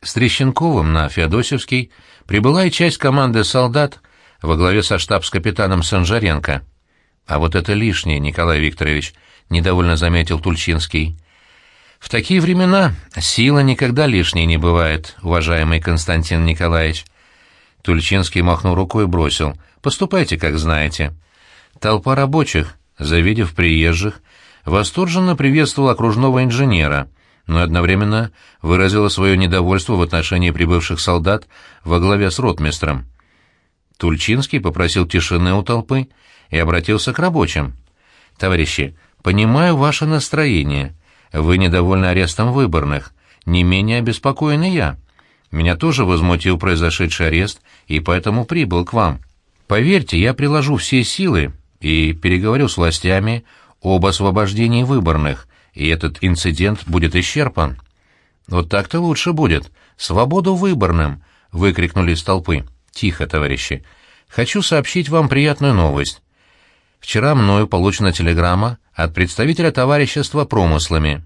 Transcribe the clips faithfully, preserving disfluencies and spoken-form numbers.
С Трещенковым на Феодосевский прибыла и часть команды солдат во главе со штабс-капитаном Санжаренко. «А вот это лишнее, Николай Викторович», — недовольно заметил Тульчинский. «В такие времена сила никогда лишней не бывает, уважаемый Константин Николаевич». Тульчинский махнул рукой и бросил: «Поступайте, как знаете». Толпа рабочих, завидев приезжих, восторженно приветствовала окружного инженера, но одновременно выразила свое недовольство в отношении прибывших солдат во главе с ротмистром. Тульчинский попросил тишины у толпы и обратился к рабочим. «Товарищи, понимаю ваше настроение. Вы недовольны арестом Выборных. Не менее обеспокоен и я. Меня тоже возмутил произошедший арест, и поэтому прибыл к вам. Поверьте, я приложу все силы и переговорю с властями об освобождении Выборных, и этот инцидент будет исчерпан». «Вот так-то лучше будет. Свободу Выборным!» — выкрикнули из толпы. «Тихо, товарищи. Хочу сообщить вам приятную новость. Вчера мною получена телеграмма от представителя товарищества промыслами.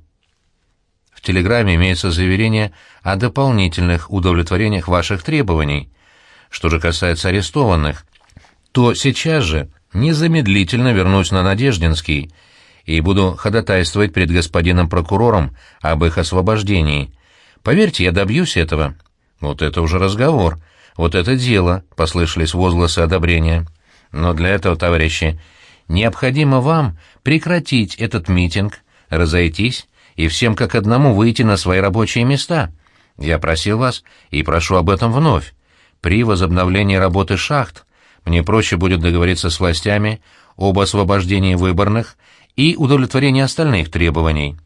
В телеграмме имеется заверение о дополнительных удовлетворениях ваших требований. Что же касается арестованных, то сейчас же незамедлительно вернусь на Надеждинский и буду ходатайствовать перед господином прокурором об их освобождении. Поверьте, я добьюсь этого». «Вот это уже разговор, вот это дело», — послышались возгласы одобрения. «Но для этого, товарищи, необходимо вам прекратить этот митинг, разойтись и всем как одному выйти на свои рабочие места. Я просил вас и прошу об этом вновь. При возобновлении работы шахт мне проще будет договориться с властями об освобождении Выборных и удовлетворении остальных требований.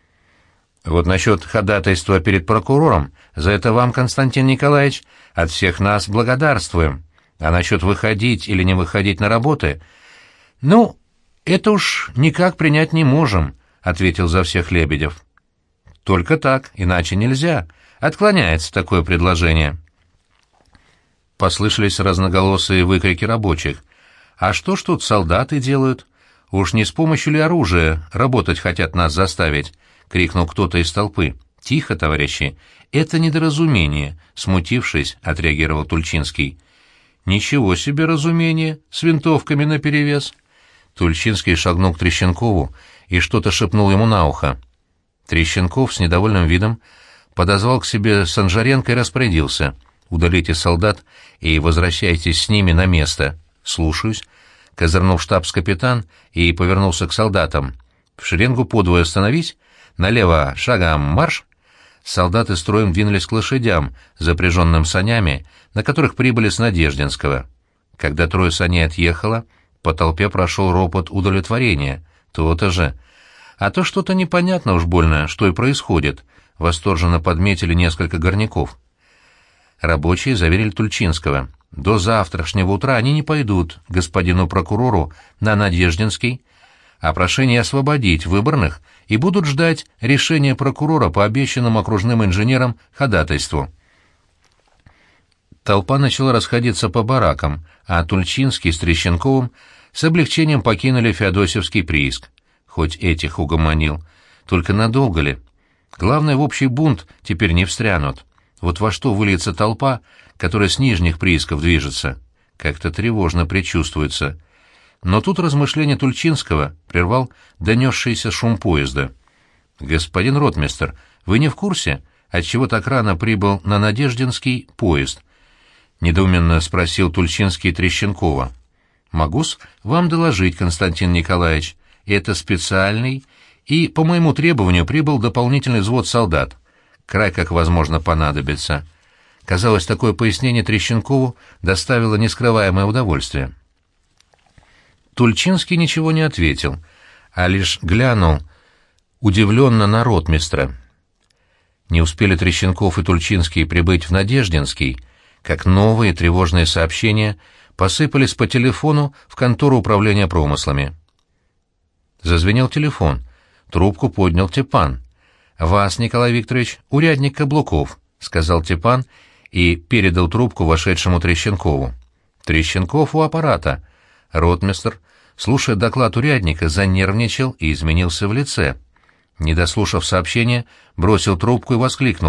Вот насчет ходатайства перед прокурором, за это вам, Константин Николаевич, от всех нас благодарствуем. А насчет выходить или не выходить на работы, ну, это уж никак принять не можем», — ответил за всех Лебедев. «Только так, иначе нельзя. Отклоняется такое предложение». Послышались разноголосые выкрики рабочих. «А что ж тут солдаты делают? Уж не с помощью ли оружия работать хотят нас заставить?» — крикнул кто-то из толпы. «Тихо, товарищи, это недоразумение», — смутившись, отреагировал Тульчинский. «Ничего себе разумение, с винтовками наперевес». Тульчинский шагнул к Трещенкову и что-то шепнул ему на ухо. Трещенков с недовольным видом подозвал к себе Санжаренко и распорядился: «Удалите солдат и возвращайтесь с ними на место». «Слушаюсь», — козырнул штабс-капитан и повернулся к солдатам. «В шеренгу подвое становись, налево шагом марш». Солдаты строем двинулись к лошадям, запряженным санями, на которых прибыли с Надеждинского. Когда трое саней отъехало, по толпе прошел ропот удовлетворения. То-то же. А то что-то непонятно уж больно, что и происходит, восторженно подметили несколько горняков. Рабочие заверили Тульчинского: до завтрашнего утра они не пойдут к господину прокурору на Надеждинский, а прошение освободить Выборных и будут ждать решения прокурора по обещанному окружным инженерам ходатайству. Толпа начала расходиться по баракам, а Тульчинский с Трещенковым с облегчением покинули Феодосевский прииск. Хоть этих угомонил. Только надолго ли? Главное, в общий бунт теперь не встрянут. Вот во что выльется толпа, которая с нижних приисков движется? Как-то тревожно предчувствуется. Но тут размышление Тульчинского прервал донесшийся шум поезда. «Господин ротмистр, вы не в курсе, отчего так рано прибыл на Надеждинский поезд?» — недоуменно спросил Тульчинский Трещенкова. «Могу-с вам доложить, Константин Николаевич. Это специальный, и по моему требованию прибыл дополнительный взвод солдат. Край как возможно понадобится». Казалось, такое пояснение Трещенкову доставило нескрываемое удовольствие. Тульчинский ничего не ответил, а лишь глянул удивленно на ротмистра. Не успели Трещенков и Тульчинский прибыть в Надеждинский, как новые тревожные сообщения посыпались по телефону в контору управления промыслами. Зазвенел телефон. Трубку поднял Тепан. «Вас, Николай Викторович, урядник Каблуков», — сказал Тепан и передал трубку вошедшему Трещенкову. «Трещенков у аппарата». Ротмистр, слушая доклад урядника, занервничал и изменился в лице. Не дослушав сообщения, бросил трубку и воскликнул: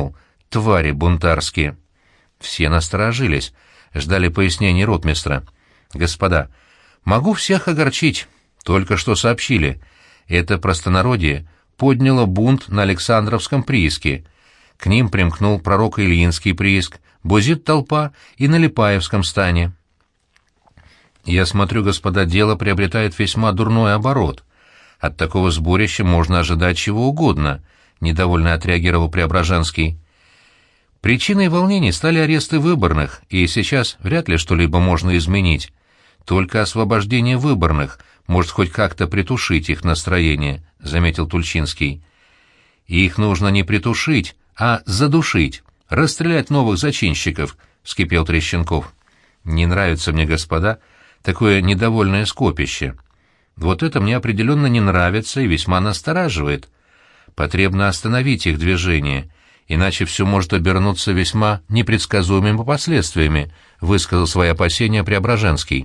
твари бунтарские. Все насторожились, ждали пояснений ротмистра. «Господа, могу всех огорчить. Только что сообщили. Это простонародье подняло бунт на Александровском прииске. К ним примкнул пророк Ильинский прииск, бузит толпа и на Липаевском стане». «Я смотрю, господа, дело приобретает весьма дурной оборот. От такого сборища можно ожидать чего угодно», — недовольно отреагировал Преображенский. «Причиной волнений стали аресты выборных, и сейчас вряд ли что-либо можно изменить. Только освобождение выборных может хоть как-то притушить их настроение», — заметил Тульчинский. «Их нужно не притушить, а задушить, расстрелять новых зачинщиков», — вскипел Трещенков. «Не нравится мне, господа, такое недовольное скопище. Вот это мне определенно не нравится и весьма настораживает. Потребно остановить их движение, иначе все может обернуться весьма непредсказуемыми последствиями», — высказал свои опасения Преображенский.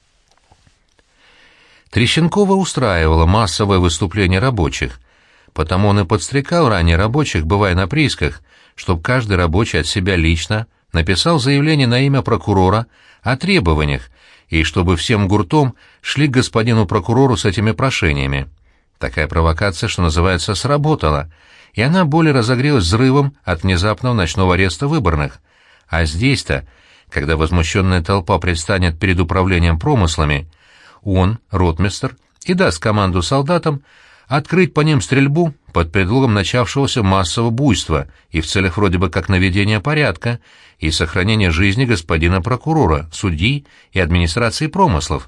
Трещенкова устраивало массовое выступление рабочих, потому он и подстрекал ранее рабочих, бывая на приисках, чтобы каждый рабочий от себя лично написал заявление на имя прокурора о требованиях, и чтобы всем гуртом шли к господину прокурору с этими прошениями. Такая провокация, что называется, сработала, и она более разогрелась взрывом от внезапного ночного ареста выборных. А здесь-то, когда возмущенная толпа предстанет перед управлением промыслами, он, ротмистр, и даст команду солдатам открыть по ним стрельбу под предлогом начавшегося массового буйства и в целях вроде бы как наведения порядка и сохранения жизни господина прокурора, судьи и администрации промыслов.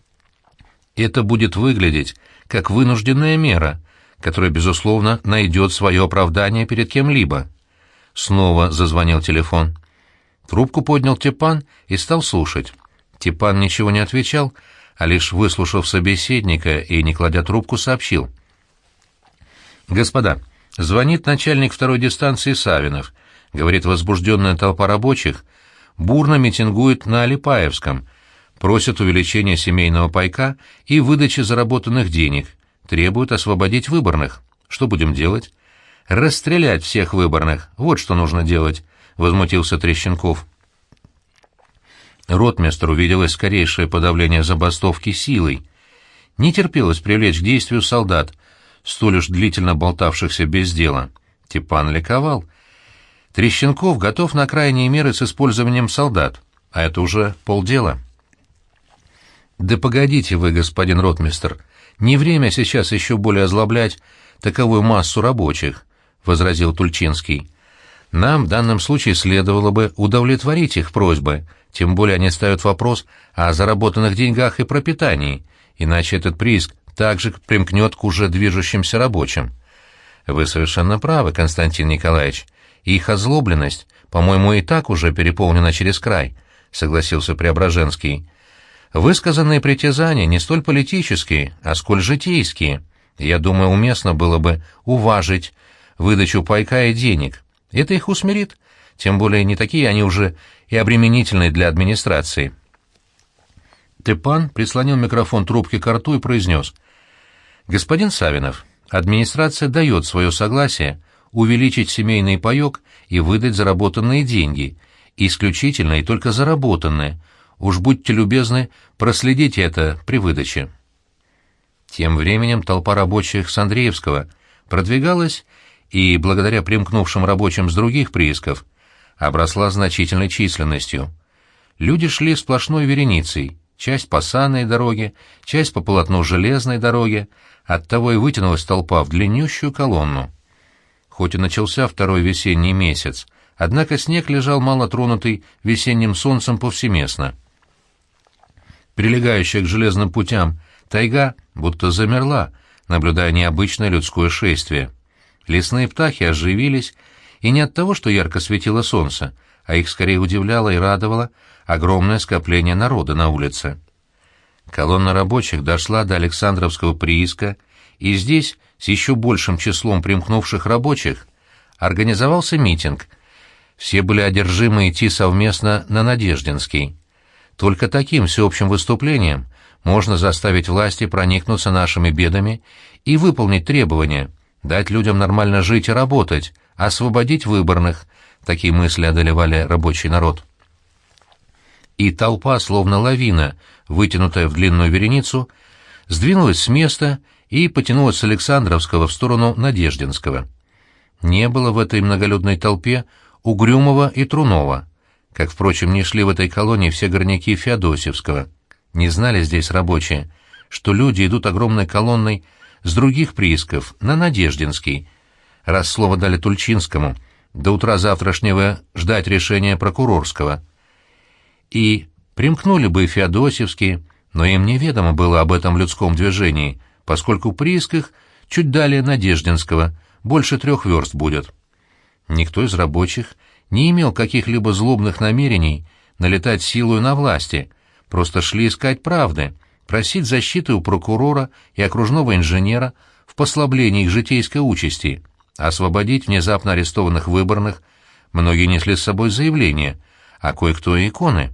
Это будет выглядеть как вынужденная мера, которая, безусловно, найдет свое оправдание перед кем-либо. Снова зазвонил телефон. Трубку поднял Тепан и стал слушать. Тепан ничего не отвечал, а лишь, выслушав собеседника и, не кладя трубку, сообщил. «Господа, звонит начальник второй дистанции Савинов. Говорит, возбужденная толпа рабочих бурно митингует на Липаевском, просят увеличения семейного пайка и выдачи заработанных денег, требуют освободить выборных. Что будем делать?» «Расстрелять всех выборных. Вот что нужно делать», — возмутился Трещенков. Ротмистру виделось скорейшее подавление забастовки силой. Не терпелось привлечь к действию солдат, столь уж длительно болтавшихся без дела. Тепан ликовал. Трещенков готов на крайние меры с использованием солдат, а это уже полдела. «Да погодите вы, господин ротмистр, не время сейчас еще более озлоблять таковую массу рабочих», — возразил Тульчинский. «Нам в данном случае следовало бы удовлетворить их просьбы, тем более они ставят вопрос о заработанных деньгах и пропитании, иначе этот прииск также примкнет к уже движущимся рабочим». «Вы совершенно правы, Константин Николаевич. Их озлобленность, по-моему, и так уже переполнена через край», — согласился Преображенский. «Высказанные притязания не столь политические, а сколь житейские. Я думаю, уместно было бы уважить выдачу пайка и денег. Это их усмирит, тем более не такие они уже и обременительные для администрации». Тепан прислонил микрофон трубки к рту и произнес. «Господин Савинов, администрация дает свое согласие увеличить семейный паек и выдать заработанные деньги, исключительно и только заработанные. Уж будьте любезны, проследите это при выдаче». Тем временем толпа рабочих с Андреевского продвигалась и, благодаря примкнувшим рабочим с других приисков, обросла значительной численностью. Люди шли сплошной вереницей, часть по санной дороге, часть по полотну железной дороги, оттого и вытянулась толпа в длиннющую колонну. Хоть и начался второй весенний месяц, однако снег лежал малотронутый весенним солнцем повсеместно. Прилегающая к железным путям тайга будто замерла, наблюдая необычное людское шествие. Лесные птахи оживились, и не от того, что ярко светило солнце, а их скорее удивляло и радовало огромное скопление народа на улице. Колонна рабочих дошла до Александровского прииска, и здесь, с еще большим числом примкнувших рабочих, организовался митинг. Все были одержимы идти совместно на Надеждинский. Только таким всеобщим выступлением можно заставить власти проникнуться нашими бедами и выполнить требования, дать людям нормально жить и работать, освободить выборных, Такие мысли одолевали рабочий народ. И толпа, словно лавина, вытянутая в длинную вереницу, сдвинулась с места и потянулась с Александровского в сторону Надеждинского. Не было в этой многолюдной толпе Угрюмова и Трунова, как, впрочем, не шли в этой колонии все горняки Феодосевского. Не знали здесь рабочие, что люди идут огромной колонной с других приисков на Надеждинский, раз слово дали Тульчинскому, до утра завтрашнего ждать решения прокурорского. И примкнули бы и Феодосевские, но им неведомо было об этом людском движении, поскольку прииск их чуть далее Надеждинского, больше трех верст будет. Никто из рабочих не имел каких-либо злобных намерений налетать силою на власти, просто шли искать правды, просить защиты у прокурора и окружного инженера в послаблении их житейской участи, освободить внезапно арестованных выборных. Многие несли с собой заявления, а кое-кто и иконы.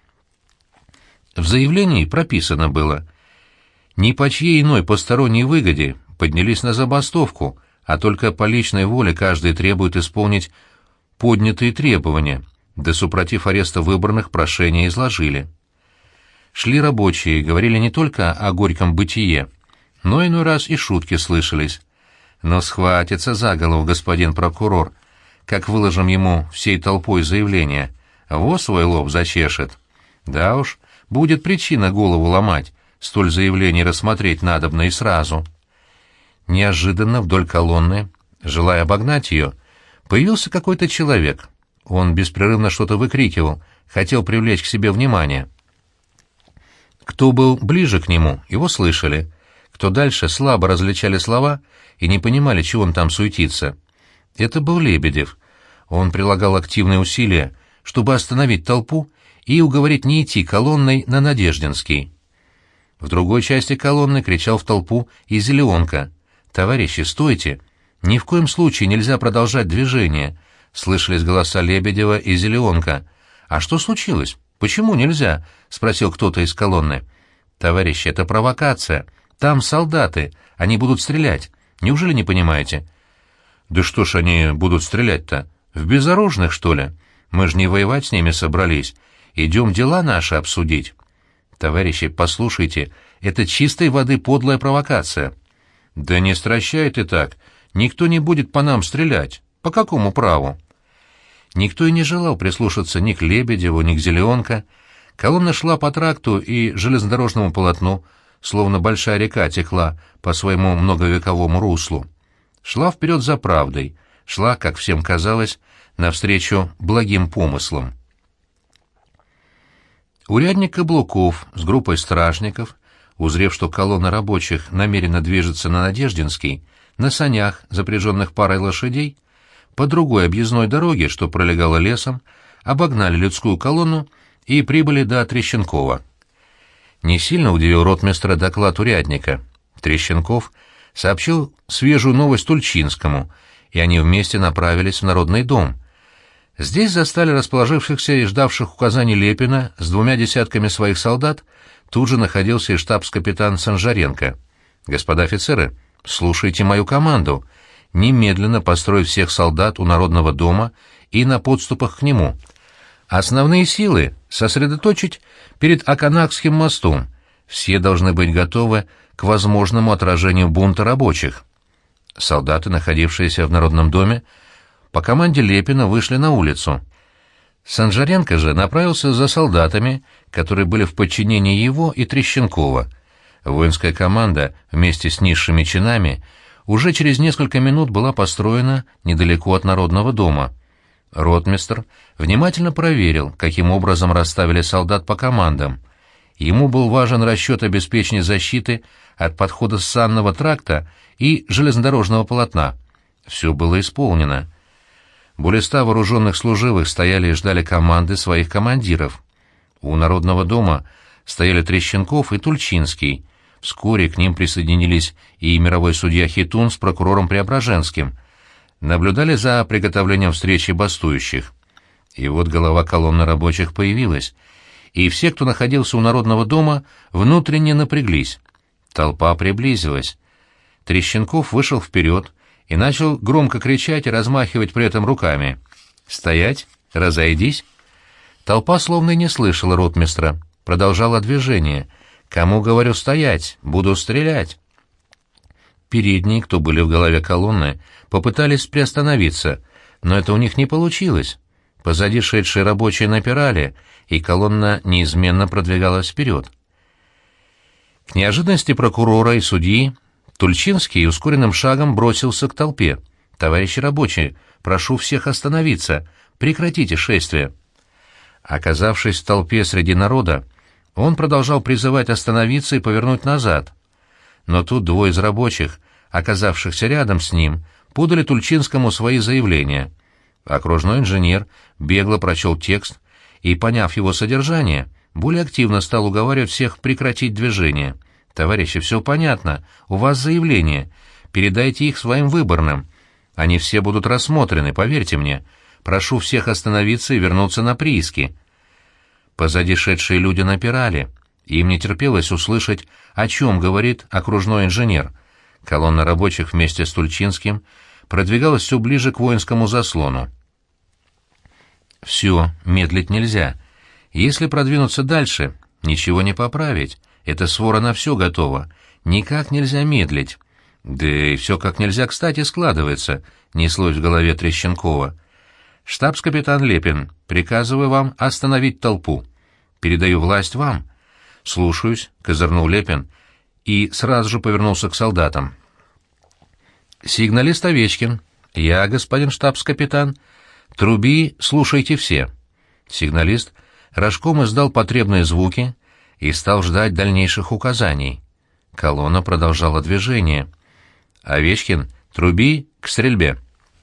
В заявлении прописано было: ни по чьей иной посторонней выгоде поднялись на забастовку, а только по личной воле каждый требует исполнить поднятые требования, да супротив ареста выборных прошения изложили. Шли рабочие, говорили не только о горьком бытие, но иной раз и шутки слышались. Но схватится за голову господин прокурор, как выложим ему всей толпой заявление, во свой лоб зачешет. Да уж, будет причина голову ломать, столь заявлений рассмотреть надобно и сразу. Неожиданно вдоль колонны, желая обогнать ее, появился какой-то человек. Он беспрерывно что-то выкрикивал, хотел привлечь к себе внимание. Кто был ближе к нему, его слышали. Кто дальше, слабо различали слова и не понимали, чего он там суетится. Это был Лебедев. Он прилагал активные усилия, чтобы остановить толпу и уговорить не идти колонной на Надеждинский. В другой части колонны кричал в толпу и Зеленка: «Товарищи, стойте! Ни в коем случае нельзя продолжать движение!» Слышались голоса Лебедева и Зеленка. «А что случилось? Почему нельзя?» — спросил кто-то из колонны. «Товарищи, это провокация. Там солдаты. Они будут стрелять. Неужели не понимаете?» «Да что ж они будут стрелять-то? В безоружных, что ли? Мы же не воевать с ними собрались. Идем дела наши обсудить». «Товарищи, послушайте, это чистой воды подлая провокация». «Да не стращай ты так. Никто не будет по нам стрелять. По какому праву?» Никто и не желал прислушаться ни к Лебедеву, ни к Зеленко. Колонна шла по тракту и железнодорожному полотну, словно большая река текла по своему многовековому руслу. Шла вперед за правдой, шла, как всем казалось, навстречу благим помыслам. Урядник Каблуков с группой стражников, узрев, что колонна рабочих намеренно движется на Надеждинский, на санях, запряженных парой лошадей, по другой объездной дороге, что пролегала лесом, обогнали людскую колонну и прибыли до Трещенкова. Не сильно удивил ротмистра доклад урядника. Трещенков сообщил свежую новость Тульчинскому, и они вместе направились в Народный дом. Здесь застали расположившихся и ждавших указаний Лепина с двумя десятками своих солдат. Тут же находился и штабс-капитан Санжаренко. «Господа офицеры, слушайте мою команду. Немедленно построить всех солдат у Народного дома и на подступах к нему. Основные силы сосредоточить перед Аканакским мостом. Все должны быть готовы к возможному отражению бунта рабочих». Солдаты, находившиеся в Народном доме, по команде Лепина вышли на улицу. Санжаренко же направился за солдатами, которые были в подчинении его и Трещенкова. Воинская команда вместе с низшими чинами уже через несколько минут была построена недалеко от Народного дома. Ротмистр внимательно проверил, каким образом расставили солдат по командам. Ему был важен расчет обеспечения защиты от подхода с санного тракта и железнодорожного полотна. Все было исполнено. Более ста вооруженных служивых стояли и ждали команды своих командиров. У Народного дома стояли Трещенков и Тульчинский. Вскоре к ним присоединились и мировой судья Хитун с прокурором Преображенским. Наблюдали за приготовлением встречи бастующих. И вот голова колонны рабочих появилась, и все, кто находился у Народного дома, внутренне напряглись. Толпа приблизилась. Трещенков вышел вперед и начал громко кричать и размахивать при этом руками. «Стоять! Разойдись!» Толпа словно и не слышала ротмистра, продолжала движение. «Кому, говорю, стоять? Буду стрелять!» Передние, кто были в голове колонны, попытались приостановиться, но это у них не получилось. Позади шедшие рабочие напирали, и колонна неизменно продвигалась вперед. К неожиданности прокурора и судьи Тульчинский ускоренным шагом бросился к толпе. «Товарищи рабочие, прошу всех остановиться, прекратите шествие». Оказавшись в толпе среди народа, он продолжал призывать остановиться и повернуть назад. Но тут двое из рабочих, оказавшихся рядом с ним, подали Тульчинскому свои заявления. Окружной инженер бегло прочел текст и, поняв его содержание, более активно стал уговаривать всех прекратить движение. «Товарищи, все понятно, у вас заявления, передайте их своим выборным. Они все будут рассмотрены, поверьте мне. Прошу всех остановиться и вернуться на прииски». Позади шедшие люди напирали. Им не терпелось услышать, о чем говорит окружной инженер. Колонна рабочих вместе с Тульчинским продвигалась все ближе к воинскому заслону. «Все, медлить нельзя. Если продвинуться дальше, ничего не поправить. Эта свора на все готова. Никак нельзя медлить». «Да и все как нельзя кстати складывается», — неслось в голове Трещенкова. «Штабс-капитан Лепин, приказываю вам остановить толпу. Передаю власть вам». «Слушаюсь», — козырнул Лепин и сразу же повернулся к солдатам. «Сигналист Овечкин. Я, господин штабс-капитан. Труби, слушайте все». Сигналист рожком издал потребные звуки и стал ждать дальнейших указаний. Колонна продолжала движение. «Овечкин, труби к стрельбе».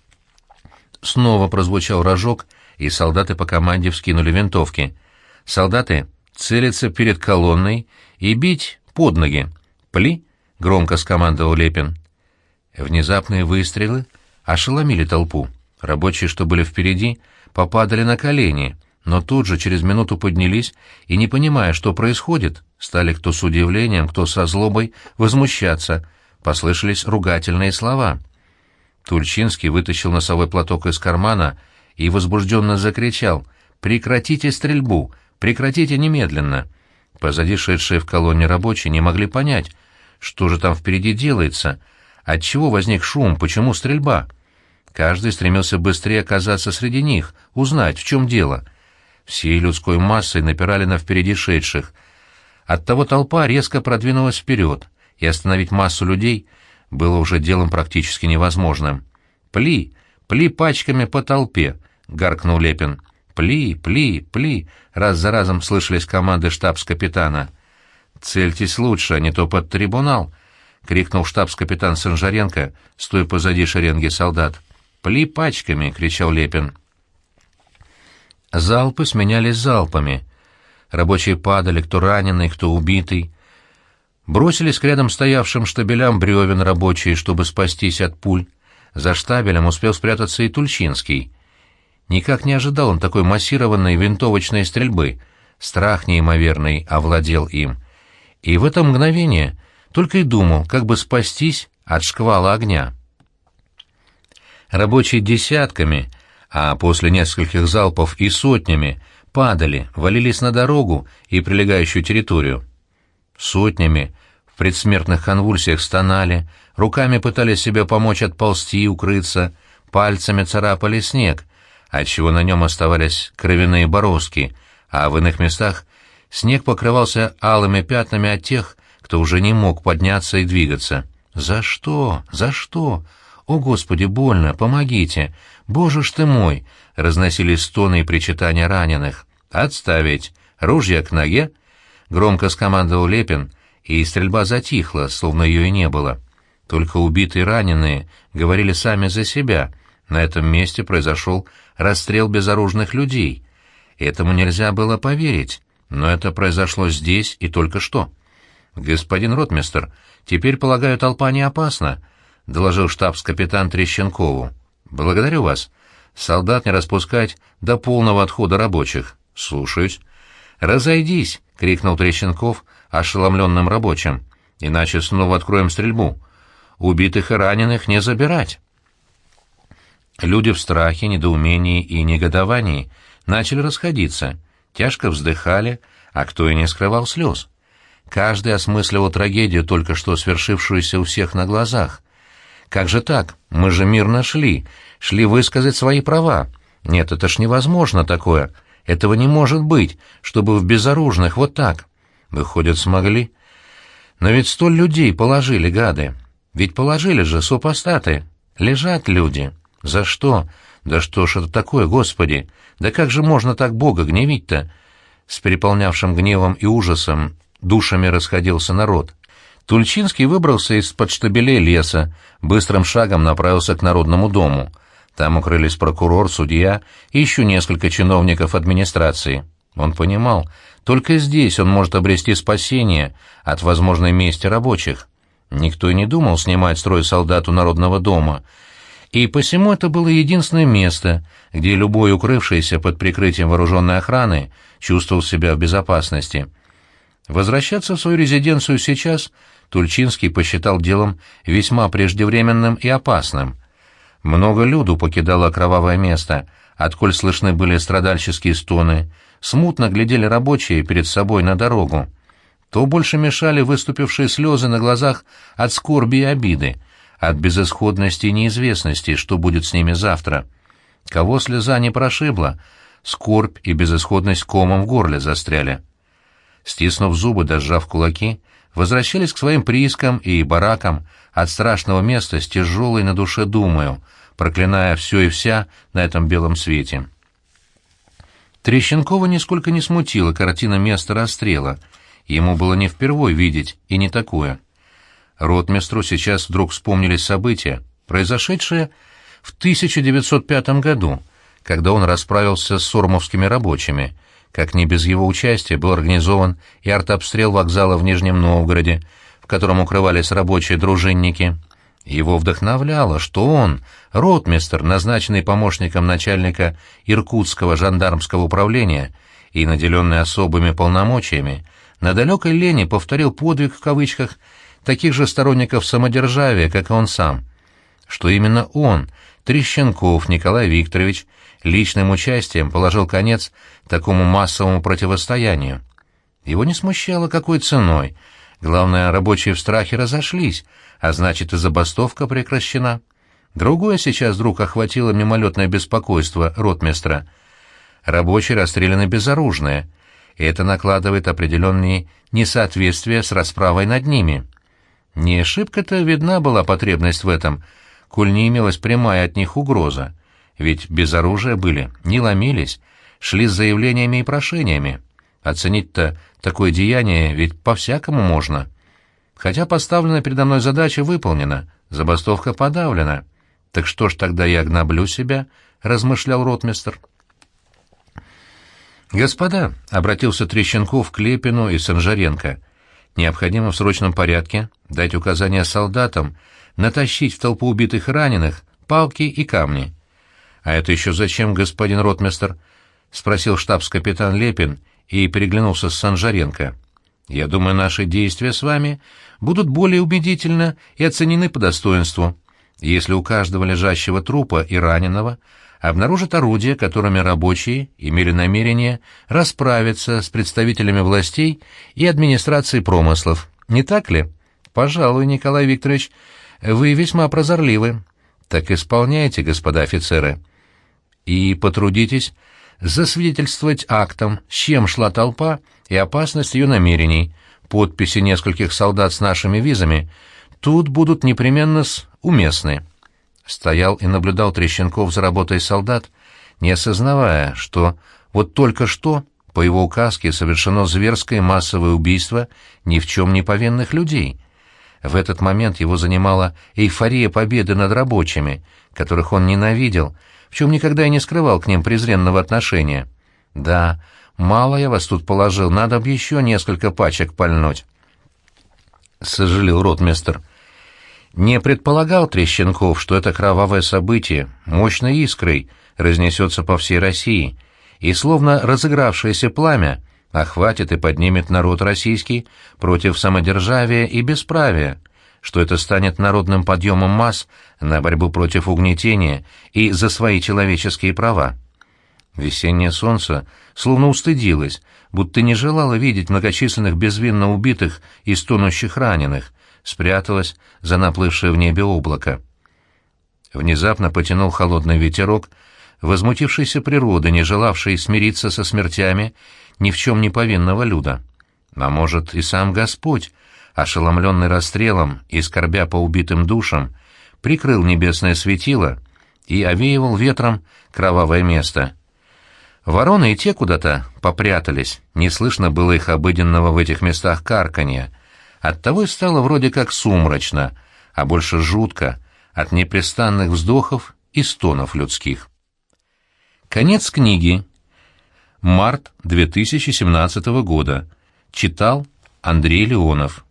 Снова прозвучал рожок, и солдаты по команде вскинули винтовки. «Солдаты, целиться перед колонной и бить под ноги. Пли!» — громко скомандовал Лепин. Внезапные выстрелы ошеломили толпу. Рабочие, что были впереди, попадали на колени, но тут же через минуту поднялись и, не понимая, что происходит, стали кто с удивлением, кто со злобой возмущаться. Послышались ругательные слова. Тульчинский вытащил носовой платок из кармана и возбужденно закричал: «Прекратите стрельбу! Прекратите немедленно!» Позади шедшие в колонне рабочие не могли понять, что же там впереди делается, отчего возник шум, почему стрельба. Каждый стремился быстрее оказаться среди них, узнать, в чем дело. Всей людской массой напирали на впереди шедших. Оттого толпа резко продвинулась вперед, и остановить массу людей было уже делом практически невозможным. «Пли! Пли пачками по толпе!» — гаркнул Лепин. «Пли! Пли! Пли!» — раз за разом слышались команды штабс-капитана. «Цельтесь лучше, а не то под трибунал!» — крикнул штабс-капитан Санжаренко, стоя позади шеренги солдат. «Пли пачками!» — кричал Лепин. Залпы сменялись залпами. Рабочие падали, кто раненый, кто убитый. Бросились к рядом стоявшим штабелям бревен рабочие, чтобы спастись от пуль. За штабелем успел спрятаться и Тульчинский. Никак не ожидал он такой массированной винтовочной стрельбы. Страх неимоверный овладел им. И в это мгновение только и думал, как бы спастись от шквала огня. Рабочие десятками, а после нескольких залпов и сотнями, падали, валились на дорогу и прилегающую территорию. Сотнями в предсмертных конвульсиях стонали, руками пытались себе помочь отползти и укрыться, пальцами царапали снег, отчего на нем оставались кровяные бороздки, а в иных местах снег покрывался алыми пятнами от тех, кто уже не мог подняться и двигаться. «За что? За что? О, Господи, больно! Помогите! Боже ж ты мой!» — разносились стоны и причитания раненых. «Отставить! Ружья к ноге!» — громко скомандовал Лепин, и стрельба затихла, словно ее и не было. Только убитые и раненые говорили сами за себя. На этом месте произошел расстрел безоружных людей. Этому нельзя было поверить, но это произошло здесь и только что. «Господин ротмистр, теперь, полагаю, толпа не опасна», — доложил штабс-капитан Трещенкову. «Благодарю вас. Солдат не распускать до полного отхода рабочих». «Слушаюсь». «Разойдись!» — крикнул Трещенков ошеломленным рабочим. «Иначе снова откроем стрельбу. Убитых и раненых не забирать». Люди в страхе, недоумении и негодовании начали расходиться, тяжко вздыхали, а кто и не скрывал слез. Каждый осмысливал трагедию, только что свершившуюся у всех на глазах. Как же так? Мы же мирно шли, шли высказать свои права. Нет, это ж невозможно такое. Этого не может быть, чтобы в безоружных вот так. Выходит, смогли. Но ведь столь людей положили, гады. Ведь положили же супостаты. Лежат люди. За что? Да что ж это такое, Господи? Да как же можно так Бога гневить-то? С переполнявшим гневом и ужасом душами расходился народ. Тульчинский выбрался из-под штабелей леса, быстрым шагом направился к Народному дому. Там укрылись прокурор, судья и еще несколько чиновников администрации. Он понимал, только здесь он может обрести спасение от возможной мести рабочих. Никто и не думал снимать строй солдат у Народного дома, и посему это было единственное место, где любой укрывшийся под прикрытием вооруженной охраны чувствовал себя в безопасности. Возвращаться в свою резиденцию сейчас Тульчинский посчитал делом весьма преждевременным и опасным. Много люду покидало кровавое место, отколь слышны были страдальческие стоны, смутно глядели рабочие перед собой на дорогу. То больше мешали выступившие слезы на глазах от скорби и обиды, от безысходности и неизвестности, что будет с ними завтра. Кого слеза не прошибла, скорбь и безысходность комом в горле застряли. Стиснув зубы да сжав кулаки, возвращались к своим приискам и баракам от страшного места с тяжелой на душе думою, проклиная все и вся на этом белом свете. Трещенкова нисколько не смутила картина места расстрела. Ему было не впервой видеть и не такое. Ротмистру сейчас вдруг вспомнились события, произошедшие в тысяча девятьсот пятом году, когда он расправился с сормовскими рабочими, как не без его участия был организован и артобстрел вокзала в Нижнем Новгороде, в котором укрывались рабочие дружинники. Его вдохновляло, что он, ротмистр, назначенный помощником начальника Иркутского жандармского управления и наделенный особыми полномочиями, на далекой лени повторил подвиг в кавычках таких же сторонников самодержавия, как и он сам, что именно он, Трещенков Николай Викторович, личным участием положил конец такому массовому противостоянию. Его не смущало, какой ценой. Главное, рабочие в страхе разошлись, а значит, и забастовка прекращена. Другое сейчас вдруг охватило мимолетное беспокойство ротмистра. Рабочие расстреляны безоружные, и это накладывает определенные несоответствия с расправой над ними. Не шибко-то видна была потребность в этом, коль не имелась прямая от них угроза. Ведь без оружия были, не ломились, шли с заявлениями и прошениями. Оценить-то такое деяние ведь по-всякому можно. Хотя поставленная передо мной задача выполнена, забастовка подавлена. Так что ж тогда я гноблю себя, — размышлял ротмистр. «Господа», — обратился Трещенков к Лепину и Санжаренко, — «необходимо в срочном порядке дать указания солдатам натащить в толпу убитых и раненых палки и камни». «А это еще зачем, господин ротмистр?» — спросил штабс-капитан Лепин и переглянулся с Санжаренко. «Я думаю, наши действия с вами будут более убедительно и оценены по достоинству, если у каждого лежащего трупа и раненого обнаружат орудия, которыми рабочие имели намерение расправиться с представителями властей и администрации промыслов. Не так ли? Пожалуй, Николай Викторович, вы весьма прозорливы. Так исполняйте, господа офицеры. И потрудитесь засвидетельствовать актом, с чем шла толпа и опасность ее намерений. Подписи нескольких солдат с нашими визами тут будут непременно уместны». Стоял и наблюдал Трещенков за работой солдат, не осознавая, что вот только что по его указке совершено зверское массовое убийство ни в чем не повинных людей. В этот момент его занимала эйфория победы над рабочими, которых он ненавидел, в чем никогда и не скрывал к ним презренного отношения. «Да, мало я вас тут положил, надо бы еще несколько пачек пальнуть», — сожалел ротмистр. Не предполагал Трещенков, что это кровавое событие мощной искрой разнесется по всей России, и словно разыгравшееся пламя охватит и поднимет народ российский против самодержавия и бесправия, что это станет народным подъемом масс на борьбу против угнетения и за свои человеческие права. Весеннее солнце словно устыдилось, будто не желало видеть многочисленных безвинно убитых и стонущих раненых, спряталось за наплывшее в небе облако. Внезапно потянул холодный ветерок, возмутившийся природы, не желавшей смириться со смертями ни в чем не повинного люда. А может, и сам Господь, ошеломленный расстрелом и скорбя по убитым душам, прикрыл небесное светило и овеивал ветром кровавое место. Вороны и те куда-то попрятались, не слышно было их обыденного в этих местах карканья. Оттого и стало вроде как сумрачно, а больше жутко, от непрестанных вздохов и стонов людских. Конец книги. Март две тысячи семнадцатого года. Читал Андрей Леонов.